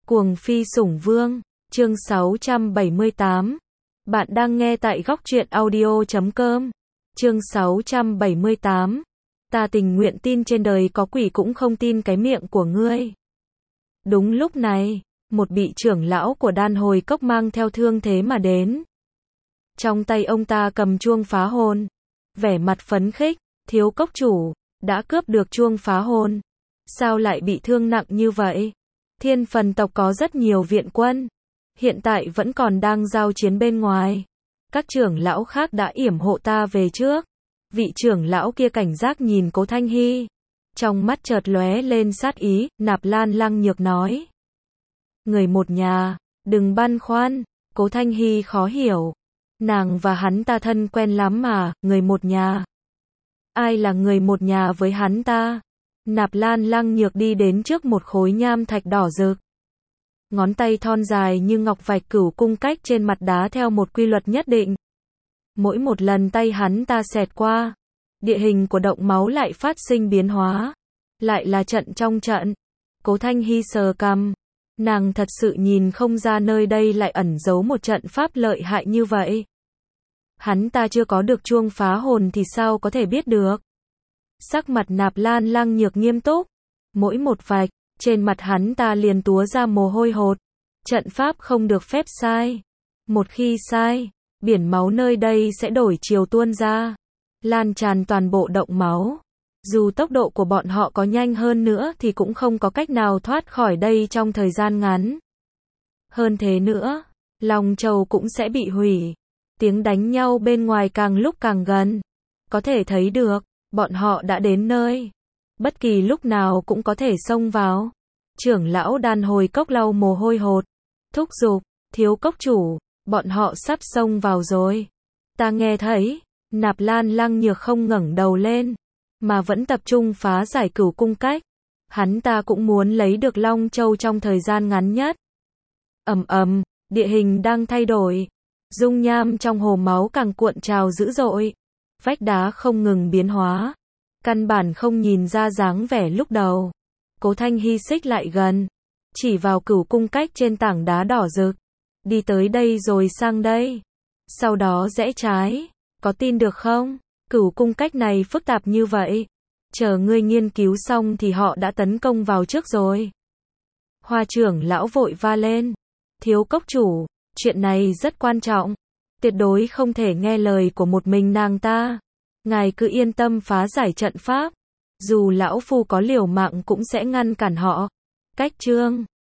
Cuồng phi sủng vương, chương 678. Bạn đang nghe tại góc truyện audio.com. Chương 678. Ta tình nguyện tin trên đời có quỷ cũng không tin cái miệng của ngươi. Đúng lúc này, một vị trưởng lão của Đan Hồi Cốc mang theo thương thế mà đến. Trong tay ông ta cầm chuông phá hồn, vẻ mặt phấn khích, thiếu cốc chủ, đã cướp được chuông phá hồn. Sao lại bị thương nặng như vậy? Thiên Phần tộc có rất nhiều viện quân, hiện tại vẫn còn đang giao chiến bên ngoài. Các trưởng lão khác đã yểm hộ ta về trước. Vị trưởng lão kia cảnh giác nhìn Cố Thanh Hy, trong mắt chợt lóe lên sát ý. Nạp Lan Lăng Nhược nói: người một nhà, đừng băn khoăn. Cố Thanh Hy khó hiểu, nàng và hắn ta thân quen lắm mà, người một nhà. Ai là người một nhà với hắn ta? Nạp Lan Lăng Nhược đi đến trước một khối nham thạch đỏ rực. Ngón tay thon dài như ngọc vạch cửu cung cách trên mặt đá theo một quy luật nhất định. Mỗi một lần tay hắn ta xẹt qua, địa hình của động máu lại phát sinh biến hóa. Lại là trận trong trận. Cố Thanh Hy sờ cằm. Nàng thật sự nhìn không ra nơi đây lại ẩn giấu một trận pháp lợi hại như vậy. Hắn ta chưa có được chuông phá hồn thì sao có thể biết được? Sắc mặt Nạp Lan Lăng Nhược nghiêm túc. Mỗi một vạch, trên mặt hắn ta liền túa ra mồ hôi hột. Trận pháp không được phép sai. Một khi sai, biển máu nơi đây sẽ đổi chiều tuôn ra, lan tràn toàn bộ động máu. Dù tốc độ của bọn họ có nhanh hơn nữa thì cũng không có cách nào thoát khỏi đây trong thời gian ngắn. Hơn thế nữa, Long Châu cũng sẽ bị hủy. Tiếng đánh nhau bên ngoài càng lúc càng gần. Có thể thấy được, bọn họ đã đến nơi. Bất kỳ lúc nào cũng có thể xông vào. Trưởng lão Đan Hồi Cốc lau mồ hôi hột, thúc giục: thiếu cốc chủ, bọn họ sắp xông vào rồi. Ta nghe thấy. Nạp Lan Lăng Nhược không ngẩng đầu lên, mà vẫn tập trung phá giải cửu cung cách. Hắn ta cũng muốn lấy được Long Châu trong thời gian ngắn nhất. Ầm ầm, địa hình đang thay đổi. Dung nham trong hồ máu càng cuộn trào dữ dội. Vách đá không ngừng biến hóa. Căn bản không nhìn ra dáng vẻ lúc đầu. Cố Thanh Hy xích lại gần, chỉ vào cửu cung cách trên tảng đá đỏ rực. Đi tới đây rồi sang đây. Sau đó rẽ trái. Có tin được không? Cửu cung cách này phức tạp như vậy. Chờ ngươi nghiên cứu xong thì họ đã tấn công vào trước rồi. Hoa trưởng lão vội va lên: thiếu cốc chủ, chuyện này rất quan trọng. Tuyệt đối không thể nghe lời của một mình nàng ta. Ngài cứ yên tâm phá giải trận pháp. Dù lão phu có liều mạng cũng sẽ ngăn cản họ. Cách chương